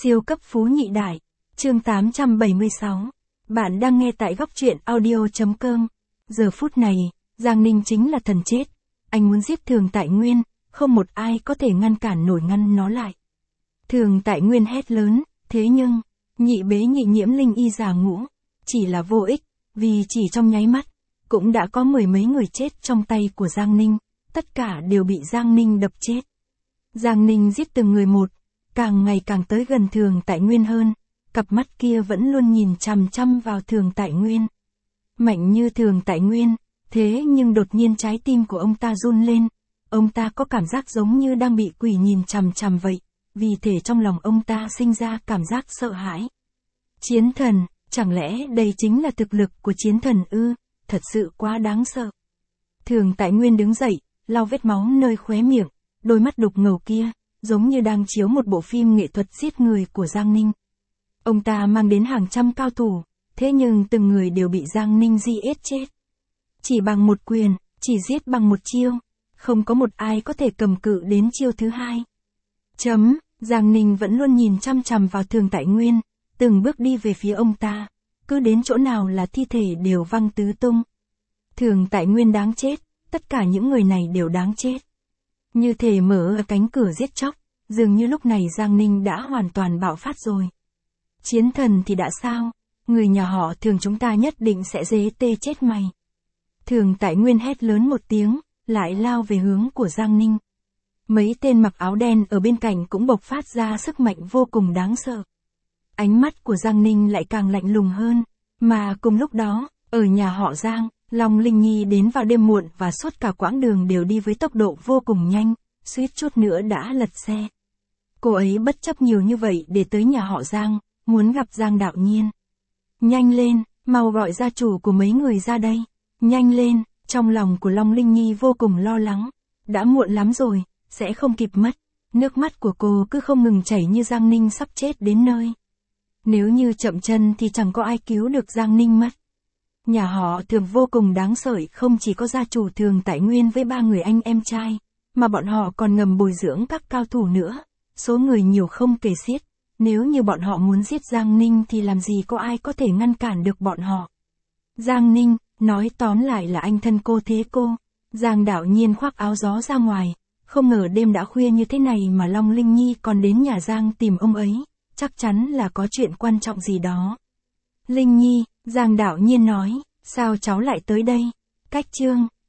Siêu cấp phú nhị đại. Chương 876. Bạn đang nghe tại góc truyện audio.com. Giờ phút này, Giang Ninh chính là thần chết. Anh muốn giết Thường Tại Nguyên, không một ai có thể ngăn cản nổi ngăn nó lại. Thường Tại Nguyên hét lớn, thế nhưng, nhị bế nhị nhiễm linh y giả ngũ, chỉ là vô ích, vì chỉ trong nháy mắt, cũng đã có mười mấy người chết trong tay của Giang Ninh, tất cả đều bị Giang Ninh đập chết. Giang Ninh giết từng người một, càng ngày càng tới gần Thường Tại Nguyên hơn, cặp mắt kia vẫn luôn nhìn chằm chằm vào Thường Tại Nguyên. Mạnh như Thường Tại Nguyên, thế nhưng đột nhiên trái tim của ông ta run lên, ông ta có cảm giác giống như đang bị quỷ nhìn chằm chằm vậy, vì thể trong lòng ông ta sinh ra cảm giác sợ hãi. Chiến thần, chẳng lẽ đây chính là thực lực của chiến thần ư, thật sự quá đáng sợ. Thường Tại Nguyên đứng dậy, lau vết máu nơi khóe miệng, đôi mắt đục ngầu kia, giống như đang chiếu một bộ phim nghệ thuật giết người của Giang Ninh. Ông ta mang đến hàng trăm cao thủ, thế nhưng từng người đều bị Giang Ninh giết chết. Chỉ bằng một quyền, chỉ giết bằng một chiêu, không có một ai có thể cầm cự đến chiêu thứ hai. Giang Ninh vẫn luôn nhìn chăm chằm vào Thường Tại Nguyên, từng bước đi về phía ông ta, cứ đến chỗ nào là thi thể đều văng tứ tung. Thường Tại Nguyên đáng chết, tất cả những người này đều đáng chết. Như thể mở cánh cửa giết chóc, dường như lúc này Giang Ninh đã hoàn toàn bạo phát rồi. Chiến thần thì đã sao, người nhà họ Thường chúng ta nhất định sẽ dế tê chết mày. Thường Tại Nguyên hét lớn một tiếng, lại lao về hướng của Giang Ninh. Mấy tên mặc áo đen ở bên cạnh cũng bộc phát ra sức mạnh vô cùng đáng sợ. Ánh mắt của Giang Ninh lại càng lạnh lùng hơn, mà cùng lúc đó, ở nhà họ Giang, Long Linh Nhi đến vào đêm muộn và suốt cả quãng đường đều đi với tốc độ vô cùng nhanh, suýt chút nữa đã lật xe. Cô ấy bất chấp nhiều như vậy để tới nhà họ Giang, muốn gặp Giang Đạo Nhiên. Nhanh lên, mau gọi gia chủ của mấy người ra đây. Nhanh lên, trong lòng của Long Linh Nhi vô cùng lo lắng. Đã muộn lắm rồi, sẽ không kịp mất. Nước mắt của cô cứ không ngừng chảy như Giang Ninh sắp chết đến nơi. Nếu như chậm chân thì chẳng có ai cứu được Giang Ninh mất. Nhà họ Thường vô cùng đáng sợ, không chỉ có gia chủ Thường Tại Nguyên với 3 người anh em trai, mà bọn họ còn ngầm bồi dưỡng các cao thủ nữa. Số người nhiều không kể xiết. Nếu như bọn họ muốn giết Giang Ninh thì làm gì có ai có thể ngăn cản được bọn họ. Giang Ninh, nói tóm lại là anh thân cô thế cô. Giang Đạo Nhiên khoác áo gió ra ngoài, không ngờ đêm đã khuya như thế này mà Long Linh Nhi còn đến nhà Giang tìm ông ấy, chắc chắn là có chuyện quan trọng gì đó. Linh Nhi, Giang Đạo Nhiên nói, sao cháu lại tới đây? Cách chương,